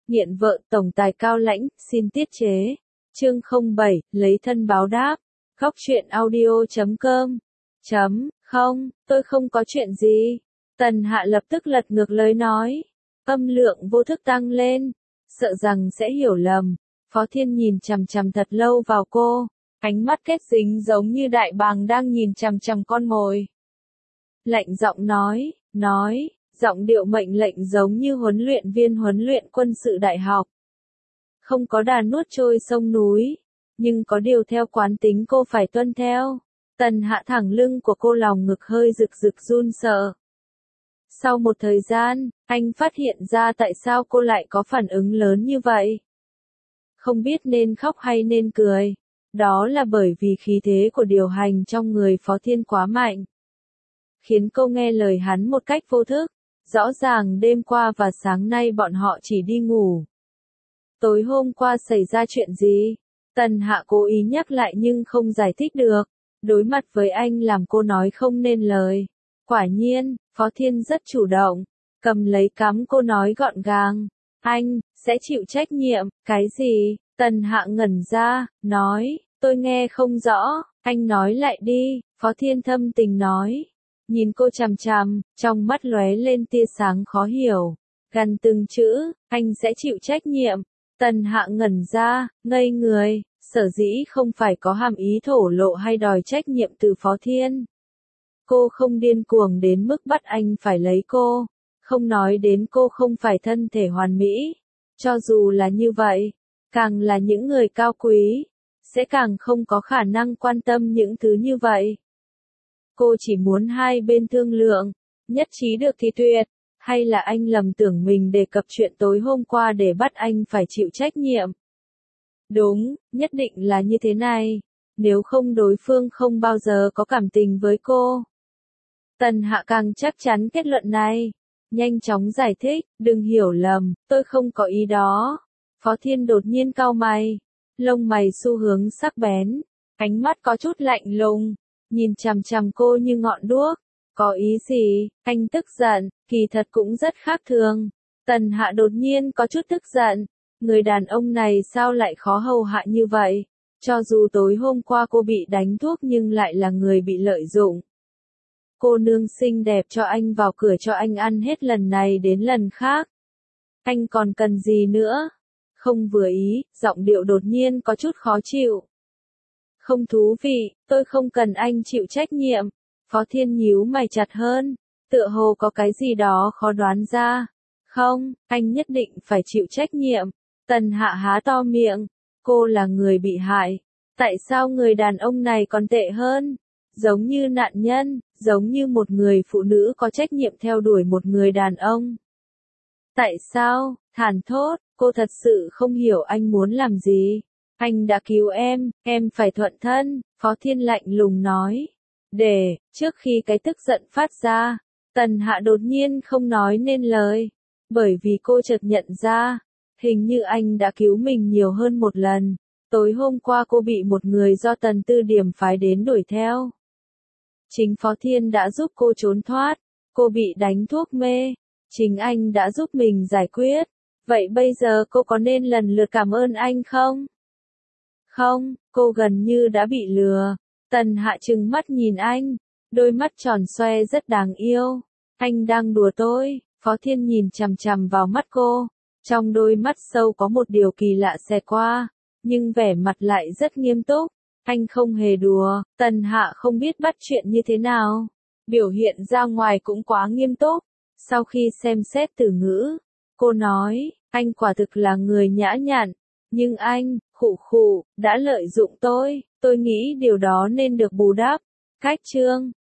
nghiện vợ tổng tài cao lãnh, xin tiết chế. Chương 07, lấy thân báo đáp. Góc truyện audio.com. Không, tôi không có chuyện gì. Tần Hạ lập tức lật ngược lời nói. Âm lượng vô thức tăng lên. Sợ rằng sẽ hiểu lầm. Phó Thiên nhìn chằm chằm thật lâu vào cô. Ánh mắt kết dính giống như đại bàng đang nhìn chằm chằm con mồi. Lạnh giọng nói, giọng điệu mệnh lệnh giống như huấn luyện viên huấn luyện quân sự đại học. Không có đà nuốt trôi sông núi, nhưng có điều theo quán tính cô phải tuân theo. Tần Hạ thẳng lưng của cô lòng ngực hơi rực rực run sợ. Sau một thời gian, anh phát hiện ra tại sao cô lại có phản ứng lớn như vậy. Không biết nên khóc hay nên cười. Đó là bởi vì khí thế của điều hành trong người Phó Thiên quá mạnh. Khiến cô nghe lời hắn một cách vô thức. Rõ ràng đêm qua và sáng nay bọn họ chỉ đi ngủ. Tối hôm qua xảy ra chuyện gì? Tần Hạ cố ý nhắc lại nhưng không giải thích được. Đối mặt với anh làm cô nói không nên lời. Quả nhiên, Phó Thiên rất chủ động. Cầm lấy cắm cô nói gọn gàng. Anh, sẽ chịu trách nhiệm. Cái gì? Tần Hạ ngẩn ra, nói, tôi nghe không rõ. Anh nói lại đi. Phó Thiên thâm tình nói. Nhìn cô chằm chằm, trong mắt lóe lên tia sáng khó hiểu. Gần từng chữ, anh sẽ chịu trách nhiệm. Tần Hạ ngẩn ra, ngây người, sở dĩ không phải có hàm ý thổ lộ hay đòi trách nhiệm từ Phó Thiên. Cô không điên cuồng đến mức bắt anh phải lấy cô. Không nói đến cô không phải thân thể hoàn mỹ. Cho dù là như vậy, càng là những người cao quý, sẽ càng không có khả năng quan tâm những thứ như vậy. Cô chỉ muốn hai bên thương lượng, nhất trí được thì tuyệt, hay là anh lầm tưởng mình đề cập chuyện tối hôm qua để bắt anh phải chịu trách nhiệm. Đúng, nhất định là như thế này, nếu không đối phương không bao giờ có cảm tình với cô. Tần Hạ càng chắc chắn kết luận này, nhanh chóng giải thích, đừng hiểu lầm, tôi không có ý đó. Phó Thiên đột nhiên cau mày, lông mày xu hướng sắc bén, ánh mắt có chút lạnh lùng. Nhìn chằm chằm cô như ngọn đuốc. Có ý gì? Anh tức giận, kỳ thật cũng rất khác thường. Tần Hạ đột nhiên có chút tức giận. Người đàn ông này sao lại khó hầu hạ như vậy? Cho dù tối hôm qua cô bị đánh thuốc nhưng lại là người bị lợi dụng. Cô nương xinh đẹp cho anh vào cửa cho anh ăn hết lần này đến lần khác. Anh còn cần gì nữa? Không vừa ý, giọng điệu đột nhiên có chút khó chịu. Không thú vị, tôi không cần anh chịu trách nhiệm. Phó Thiên nhíu mày chặt hơn, tựa hồ có cái gì đó khó đoán ra. Không, anh nhất định phải chịu trách nhiệm. Tần Hạ há to miệng, cô là người bị hại. Tại sao người đàn ông này còn tệ hơn? Giống như nạn nhân, giống như một người phụ nữ có trách nhiệm theo đuổi một người đàn ông. Tại sao? Thản thốt, cô thật sự không hiểu anh muốn làm gì. Anh đã cứu em phải thuận thân, Phó Thiên lạnh lùng nói. Trước khi cái tức giận phát ra, Tần Hạ đột nhiên không nói nên lời. Bởi vì cô chợt nhận ra, hình như anh đã cứu mình nhiều hơn một lần. Tối hôm qua cô bị một người do Tần Tư Điểm phái đến đuổi theo. Chính Phó Thiên đã giúp cô trốn thoát, cô bị đánh thuốc mê. Chính anh đã giúp mình giải quyết. Vậy bây giờ cô có nên lần lượt cảm ơn anh không? Không, cô gần như đã bị lừa. Tần Hạ trừng mắt nhìn anh, đôi mắt tròn xoe rất đáng yêu. Anh đang đùa tôi. Phó Thiên nhìn chằm chằm vào mắt cô. Trong đôi mắt sâu có một điều kỳ lạ xẹt qua, nhưng vẻ mặt lại rất nghiêm túc. Anh không hề đùa. Tần Hạ không biết bắt chuyện như thế nào. Biểu hiện ra ngoài cũng quá nghiêm túc. Sau khi xem xét từ ngữ, cô nói, anh quả thực là người nhã nhặn. Nhưng anh, đã lợi dụng tôi nghĩ điều đó nên được bù đắp. Cách chương